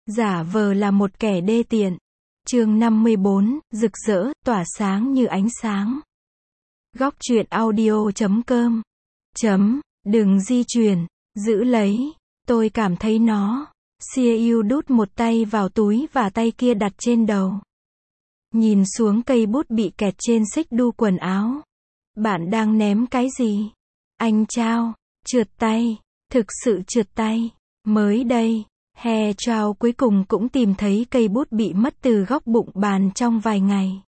Giả vờ là một kẻ đê tiện. Chương 54, rực rỡ, tỏa sáng như ánh sáng. Góc truyện audio.com. Đừng di chuyển, giữ lấy, tôi cảm thấy nó. Siêu đút một tay vào túi và tay kia đặt trên đầu. Nhìn xuống cây bút bị kẹt trên xích đu quần áo. Bạn đang ném cái gì? Anh Chao, trượt tay, thực sự trượt tay. Mới đây, He Chao cuối cùng cũng tìm thấy cây bút bị mất từ góc bụng bàn trong vài ngày.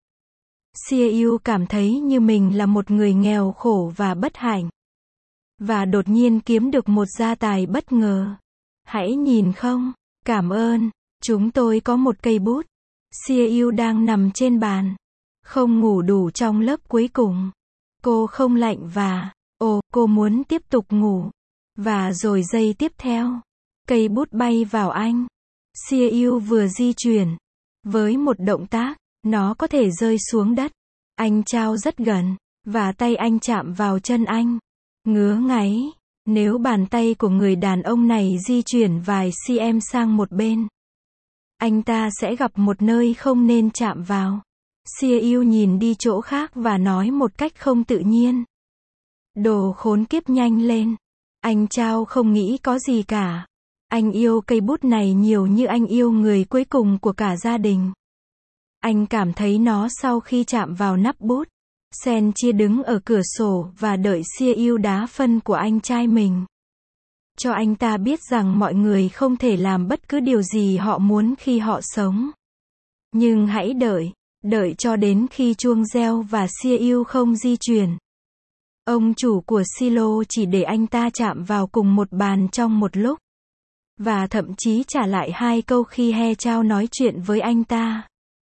Siêu cảm thấy như mình là một người nghèo khổ và bất hạnh. Và đột nhiên kiếm được một gia tài bất ngờ. Hãy nhìn không? Cảm ơn, chúng tôi có một cây bút. Siêu đang nằm trên bàn. Không ngủ đủ trong lớp cuối cùng. Cô không lạnh và, cô muốn tiếp tục ngủ. Và rồi giây tiếp theo, cây bút bay vào anh. Siêu vừa di chuyển. Với một động tác, nó có thể rơi xuống đất. Anh Chao rất gần, và tay anh chạm vào chân anh. Ngứa ngáy. Nếu bàn tay của người đàn ông này di chuyển vài cm sang một bên, anh ta sẽ gặp một nơi không nên chạm vào. Siêu nhìn đi chỗ khác và nói một cách không tự nhiên. Đồ khốn kiếp, nhanh lên. Anh Chao không nghĩ có gì cả. Anh yêu cây bút này nhiều như anh yêu người cuối cùng của cả gia đình. Anh cảm thấy nó sau khi chạm vào nắp bút. Sen chia đứng ở cửa sổ và đợi Siêu đá phân của anh trai mình. Cho anh ta biết rằng mọi người không thể làm bất cứ điều gì họ muốn khi họ sống. Nhưng hãy đợi cho đến khi chuông reo và Siêu không di chuyển. Ông chủ của silo chỉ để anh ta chạm vào cùng một bàn trong một lúc. Và thậm chí trả lại 2 câu khi He Chao nói chuyện với anh ta.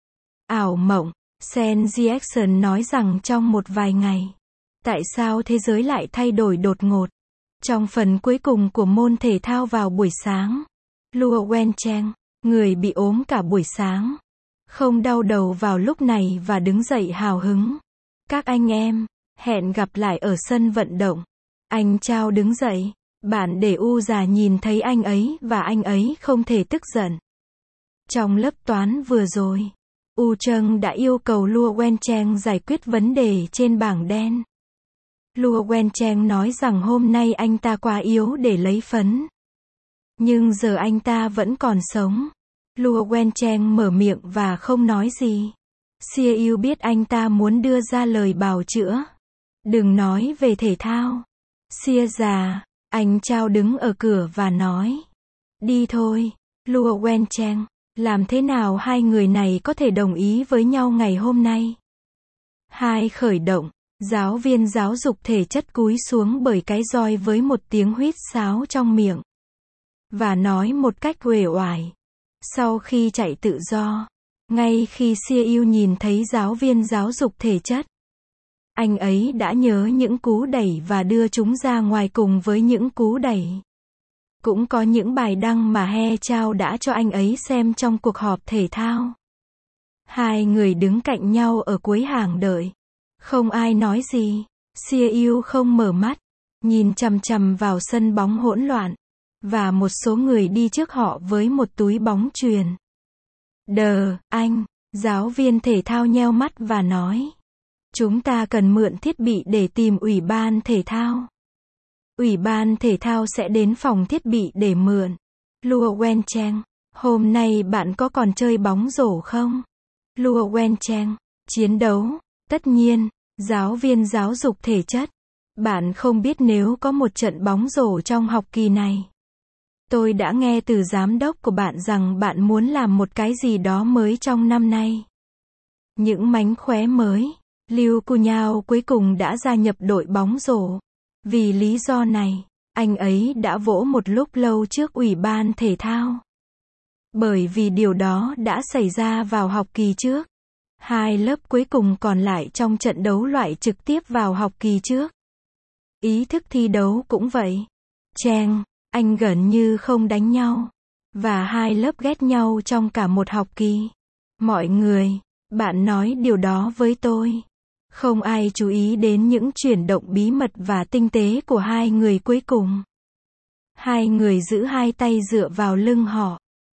Ảo mộng. Sen Jackson nói rằng trong một vài ngày, tại sao thế giới lại thay đổi đột ngột? Trong phần cuối cùng của môn thể thao vào buổi sáng, Luo Wencheng, người bị ốm cả buổi sáng, không đau đầu vào lúc này và đứng dậy hào hứng. Các anh em, hẹn gặp lại ở sân vận động. Anh Chao đứng dậy, bạn để U già nhìn thấy anh ấy và anh ấy không thể tức giận. Trong lớp toán vừa rồi, U Trâng đã yêu cầu Luo Wencheng giải quyết vấn đề trên bảng đen. Luo Wencheng nói rằng hôm nay anh ta quá yếu để lấy phấn. Nhưng giờ anh ta vẫn còn sống. Luo Wencheng mở miệng và không nói gì. Siêu biết anh ta muốn đưa ra lời bào chữa. Đừng nói về thể thao. Siêu già, anh Chao đứng ở cửa và nói. Đi thôi, Luo Wencheng. Làm thế nào hai người này có thể đồng ý với nhau ngày hôm nay? 2. Khởi động. Giáo viên giáo dục thể chất cúi xuống bởi cái roi với một tiếng huýt sáo trong miệng. Và nói một cách uể oải. Sau khi chạy tự do. Ngay khi Siêu nhìn thấy giáo viên giáo dục thể chất. Anh ấy đã nhớ những cú đẩy và đưa chúng ra ngoài cùng với những cú đẩy. Cũng có những bài đăng mà He Chao đã cho anh ấy xem trong cuộc họp thể thao. Hai người đứng cạnh nhau ở cuối hàng đợi. Không ai nói gì. Siêu không mở mắt. Nhìn chằm chằm vào sân bóng hỗn loạn. Và một số người đi trước họ với một túi bóng chuyền. Anh, giáo viên thể thao nheo mắt và nói. Chúng ta cần mượn thiết bị để tìm ủy ban thể thao. Ủy ban thể thao sẽ đến phòng thiết bị để mượn. Luo Wencheng, hôm nay bạn có còn chơi bóng rổ không? Luo Wencheng, chiến đấu, tất nhiên, giáo viên giáo dục thể chất. Bạn không biết nếu có một trận bóng rổ trong học kỳ này. Tôi đã nghe từ giám đốc của bạn rằng bạn muốn làm một cái gì đó mới trong năm nay. Những mánh khóe mới. Liu Cunyao cuối cùng đã gia nhập đội bóng rổ. Vì lý do này, anh ấy đã vỗ một lúc lâu trước ủy ban thể thao. Bởi vì điều đó đã xảy ra vào học kỳ trước. 2 lớp cuối cùng còn lại trong trận đấu loại trực tiếp vào học kỳ trước. Ý thức thi đấu cũng vậy. Cheng, anh gần như không đánh nhau. Và 2 lớp ghét nhau trong cả một học kỳ. Mọi người, bạn nói điều đó với tôi. Không ai chú ý đến những chuyển động bí mật và tinh tế của hai người cuối cùng. Hai người giữ hai tay dựa vào lưng họ.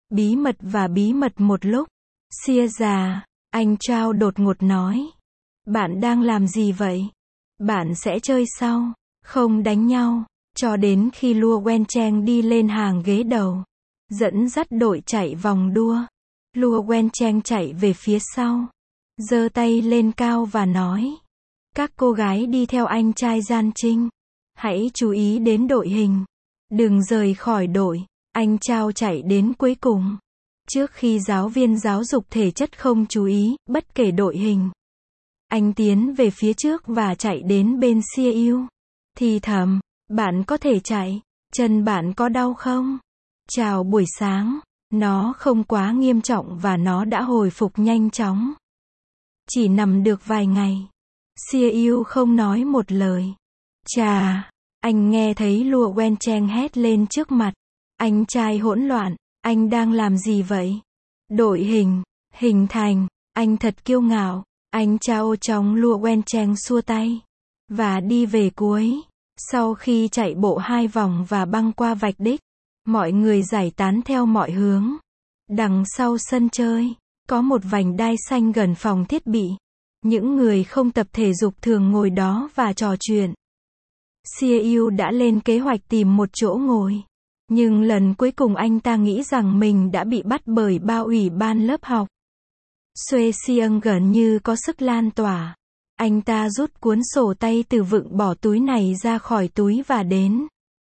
bí mật một lúc. Xia già, anh Trao đột ngột nói. Bạn đang làm gì vậy? Bạn sẽ chơi sau, không đánh nhau, cho đến khi Lua Wencheng đi lên hàng ghế đầu. Dẫn dắt đội chạy vòng đua. Lua Wencheng chạy về phía sau. Giơ tay lên cao và nói. Các cô gái đi theo anh trai Gian Trinh. Hãy chú ý đến đội hình. Đừng rời khỏi đội. Anh Trao chạy đến cuối cùng. Trước khi giáo viên giáo dục thể chất không chú ý, bất kể đội hình. Anh tiến về phía trước và chạy đến bên Xia Yêu. Thì thầm, bạn có thể chạy, chân bạn có đau không? Chào buổi sáng, nó không quá nghiêm trọng và nó đã hồi phục nhanh chóng. Chỉ nằm được vài ngày. Xia Yêu không nói một lời. Chà, anh nghe thấy Lua Wencheng hét lên trước mặt. Anh trai hỗn loạn, anh đang làm gì vậy? Đội hình thành, anh thật kiêu ngạo. Anh Trao trong Lua Wencheng xua tay. Và đi về cuối. Sau khi chạy bộ 2 vòng và băng qua vạch đích, mọi người giải tán theo mọi hướng. Đằng sau sân chơi, có một vành đai xanh gần phòng thiết bị. Những người không tập thể dục thường ngồi đó và trò chuyện. Xia Yêu đã lên kế hoạch tìm một chỗ ngồi. Nhưng lần cuối cùng anh ta nghĩ rằng mình đã bị bắt bởi bao ủy ban lớp học. Xuê Xiêng gần như có sức lan tỏa. Anh ta rút cuốn sổ tay từ vựng bỏ túi này ra khỏi túi và đến.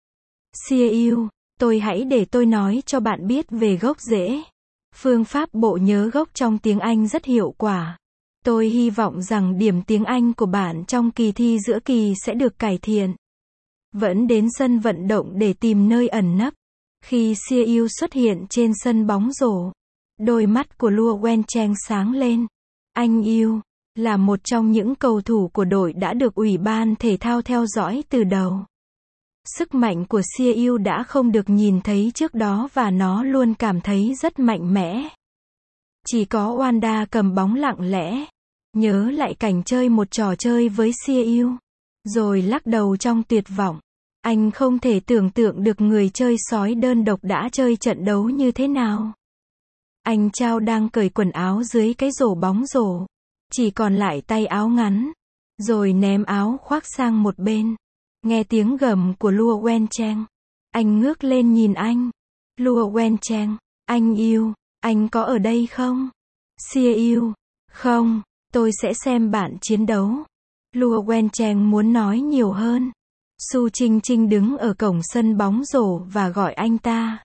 Xia Yêu, hãy để tôi nói cho bạn biết về gốc rễ. Phương pháp bộ nhớ gốc trong tiếng Anh rất hiệu quả. Tôi hy vọng rằng điểm tiếng Anh của bạn trong kỳ thi giữa kỳ sẽ được cải thiện. Vẫn đến sân vận động để tìm nơi ẩn nấp. Khi Xia Yêu xuất hiện trên sân bóng rổ, đôi mắt của Lua Wencheng sáng lên. Anh Yêu là một trong những cầu thủ của đội đã được Ủy ban Thể thao theo dõi từ đầu. Sức mạnh của Xia Yêu đã không được nhìn thấy trước đó và nó luôn cảm thấy rất mạnh mẽ. Chỉ có Wanda cầm bóng lặng lẽ, nhớ lại cảnh chơi một trò chơi với Xia Yêu, rồi lắc đầu trong tuyệt vọng. Anh không thể tưởng tượng được người chơi sói đơn độc đã chơi trận đấu như thế nào. Anh Trao đang cởi quần áo dưới cái rổ bóng rổ. Chỉ còn lại tay áo ngắn. Rồi ném áo khoác sang một bên. Nghe tiếng gầm của Lua Wencheng. Anh ngước lên nhìn anh. Lua Wencheng, anh Yêu, anh có ở đây không? Xia Yêu, không, tôi sẽ xem bạn chiến đấu. Lua Wencheng muốn nói nhiều hơn. Su Trinh Trinh đứng ở cổng sân bóng rổ và gọi anh ta.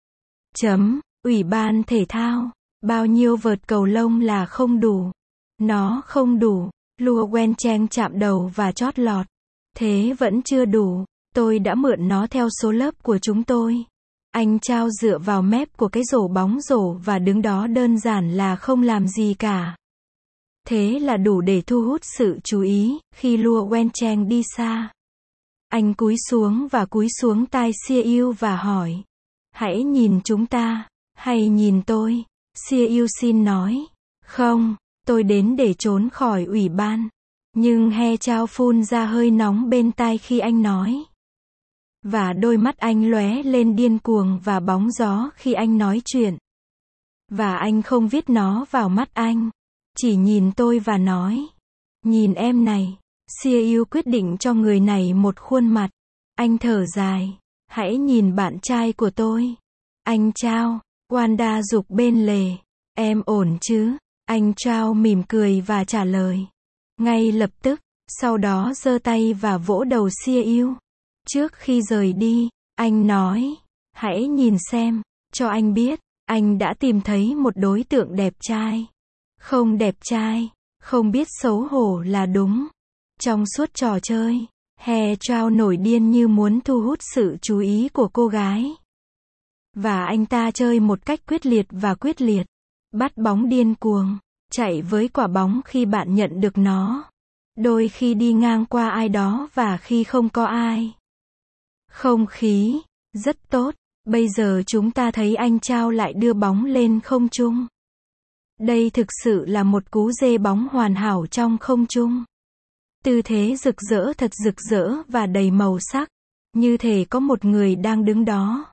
Ủy ban thể thao, bao nhiêu vợt cầu lông là không đủ. Nó không đủ. Lua Wencheng chạm đầu và chót lọt. Thế vẫn chưa đủ. Tôi đã mượn nó theo số lớp của chúng tôi. Anh Trao dựa vào mép của cái rổ bóng rổ và đứng đó đơn giản là không làm gì cả. Thế là đủ để thu hút sự chú ý. Khi Lua Wencheng đi xa, anh cúi xuống tai Xia Yêu và hỏi. Hãy nhìn chúng ta, hay nhìn tôi? Xia Yêu xin nói. Không, tôi đến để trốn khỏi ủy ban. Nhưng He Chao phun ra hơi nóng bên tai khi anh nói. Và đôi mắt anh lóe lên điên cuồng và bóng gió khi anh nói chuyện. Và anh không viết nó vào mắt anh. Chỉ nhìn tôi và nói. Nhìn em này. Xia Yêu quyết định cho người này một khuôn mặt. Anh thở dài. Hãy nhìn bạn trai của tôi. Anh Trao. Wanda giục bên lề. Em ổn chứ? Anh Trao mỉm cười và trả lời. Ngay lập tức. Sau đó giơ tay và vỗ đầu Xia Yêu. Trước khi rời đi, anh nói. Hãy nhìn xem. Cho anh biết. Anh đã tìm thấy một đối tượng đẹp trai. Không đẹp trai. Không biết xấu hổ là đúng. Trong suốt trò chơi, He Chao nổi điên như muốn thu hút sự chú ý của cô gái. Và anh ta chơi một cách quyết liệt. Bắt bóng điên cuồng. Chạy với quả bóng khi bạn nhận được nó. Đôi khi đi ngang qua ai đó và khi không có ai. Không khí rất tốt. Bây giờ chúng ta thấy anh Trao lại đưa bóng lên không trung. Đây thực sự là một cú dê bóng hoàn hảo trong không trung. Tư thế rực rỡ, thật rực rỡ và đầy màu sắc. Như thể có một người đang đứng đó.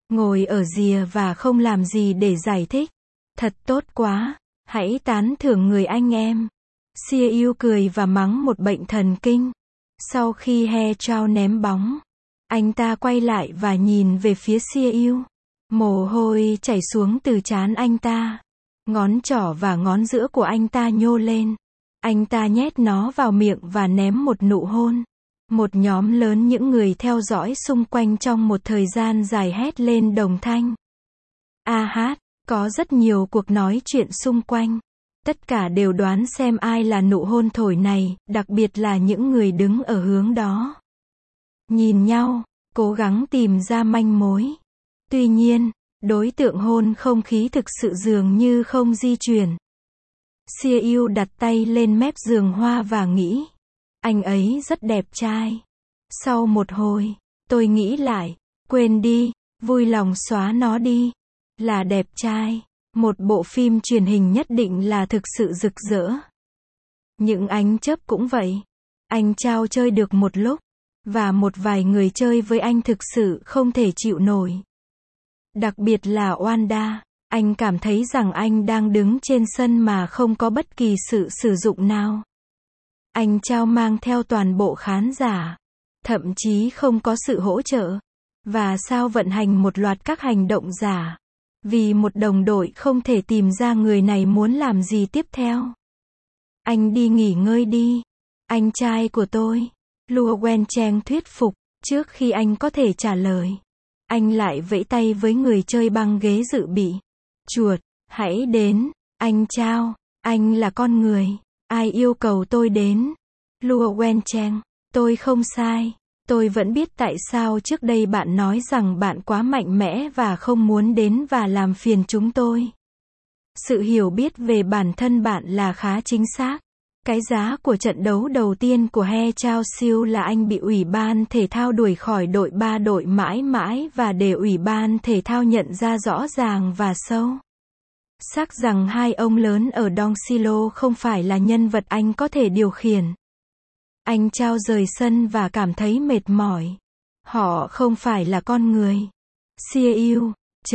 ngồi ở rìa và không làm gì để giải thích. Thật tốt quá, hãy tán thưởng người anh em. Siêu cười và mắng một bệnh thần kinh. Sau khi He Chao ném bóng, anh ta quay lại và nhìn về phía Siêu. Mồ hôi chảy xuống từ trán anh ta. Ngón trỏ và ngón giữa của anh ta nhô lên. Anh ta nhét nó vào miệng và ném một nụ hôn. Một nhóm lớn những người theo dõi xung quanh trong một thời gian dài hét lên đồng thanh. Có rất nhiều cuộc nói chuyện xung quanh. Tất cả đều đoán xem ai là nụ hôn thổi này, đặc biệt là những người đứng ở hướng đó. Nhìn nhau, cố gắng tìm ra manh mối. Tuy nhiên, đối tượng hôn không khí thực sự dường như không di chuyển. Siêu đặt tay lên mép giường hoa và nghĩ. Anh ấy rất đẹp trai. Sau một hồi, tôi nghĩ lại, quên đi, vui lòng xóa nó đi. Là đẹp trai. Một bộ phim truyền hình nhất định là thực sự rực rỡ. Những ánh chớp cũng vậy. Anh Chao chơi được một lúc, và một vài người chơi với anh thực sự không thể chịu nổi. Đặc biệt là Wanda, anh cảm thấy rằng anh đang đứng trên sân mà không có bất kỳ sự sử dụng nào. Anh Chao mang theo toàn bộ khán giả, thậm chí không có sự hỗ trợ. Và sao vận hành một loạt các hành động giả. Vì một đồng đội không thể tìm ra người này muốn làm gì tiếp theo. Anh đi nghỉ ngơi đi. Anh trai của tôi. Luo Wencheng thuyết phục, trước khi anh có thể trả lời. Anh lại vẫy tay với người chơi băng ghế dự bị. Chuột, hãy đến. Anh Chao, anh là con người. Ai yêu cầu tôi đến? Luo Wencheng, tôi không sai. Tôi vẫn biết tại sao trước đây bạn nói rằng bạn quá mạnh mẽ và không muốn đến và làm phiền chúng tôi. Sự hiểu biết về bản thân bạn là khá chính xác. Cái giá của trận đấu đầu tiên của He Chao Siêu là anh bị Ủy ban Thể thao đuổi khỏi đội 3 đội mãi mãi và để Ủy ban Thể thao nhận ra rõ ràng và sâu sắc rằng hai ông lớn ở Dong Silo không phải là nhân vật anh có thể điều khiển. Anh Chao rời sân và cảm thấy mệt mỏi. Họ không phải là con người. Siêu,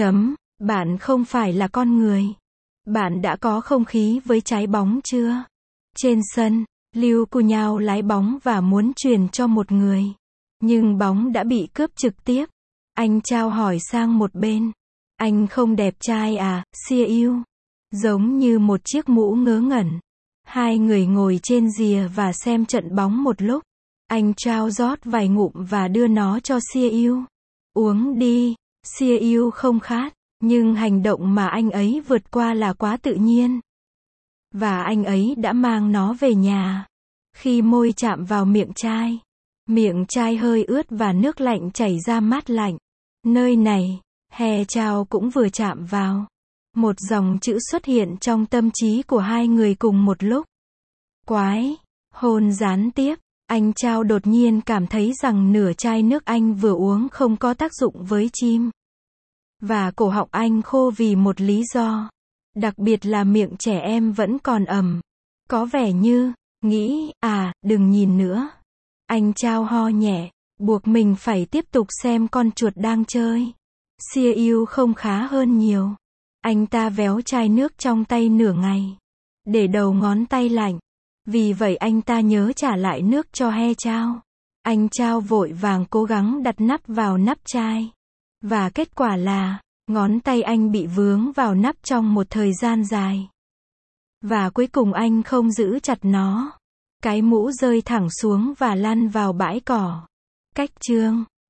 bạn không phải là con người. Bạn đã có không khí với trái bóng chưa? Trên sân, Liu Cunyao lái bóng và muốn truyền cho một người. Nhưng bóng đã bị cướp trực tiếp. Anh Chao hỏi sang một bên. Anh không đẹp trai à, Siêu? Giống như một chiếc mũ ngớ ngẩn. Hai người ngồi trên rìa và xem trận bóng một lúc. Anh Chao rót vài ngụm và đưa nó cho Siêu. Uống đi. Siêu không khát, nhưng hành động mà anh ấy vượt qua là quá tự nhiên. Và anh ấy đã mang nó về nhà. Khi môi chạm vào miệng chai hơi ướt và nước lạnh chảy ra mát lạnh. Nơi này, He Chao cũng vừa chạm vào. Một dòng chữ xuất hiện trong tâm trí của hai người cùng một lúc. Quái, hôn gián tiếp. Anh Chao đột nhiên cảm thấy rằng nửa chai nước anh vừa uống không có tác dụng với chim. Và cổ họng anh khô vì một lý do. Đặc biệt là miệng trẻ em vẫn còn ẩm. Có vẻ như, nghĩ, đừng nhìn nữa. Anh Chao ho nhẹ, buộc mình phải tiếp tục xem con chuột đang chơi. Siêu không khá hơn nhiều. Anh ta véo chai nước trong tay nửa ngày. Để đầu ngón tay lạnh. Vì vậy anh ta nhớ trả lại nước cho He Chao. Anh Chao vội vàng cố gắng đặt nắp vào nắp chai. Và kết quả là, ngón tay anh bị vướng vào nắp trong một thời gian dài. Và cuối cùng anh không giữ chặt nó. Cái mũ rơi thẳng xuống và lăn vào bãi cỏ. Cách chương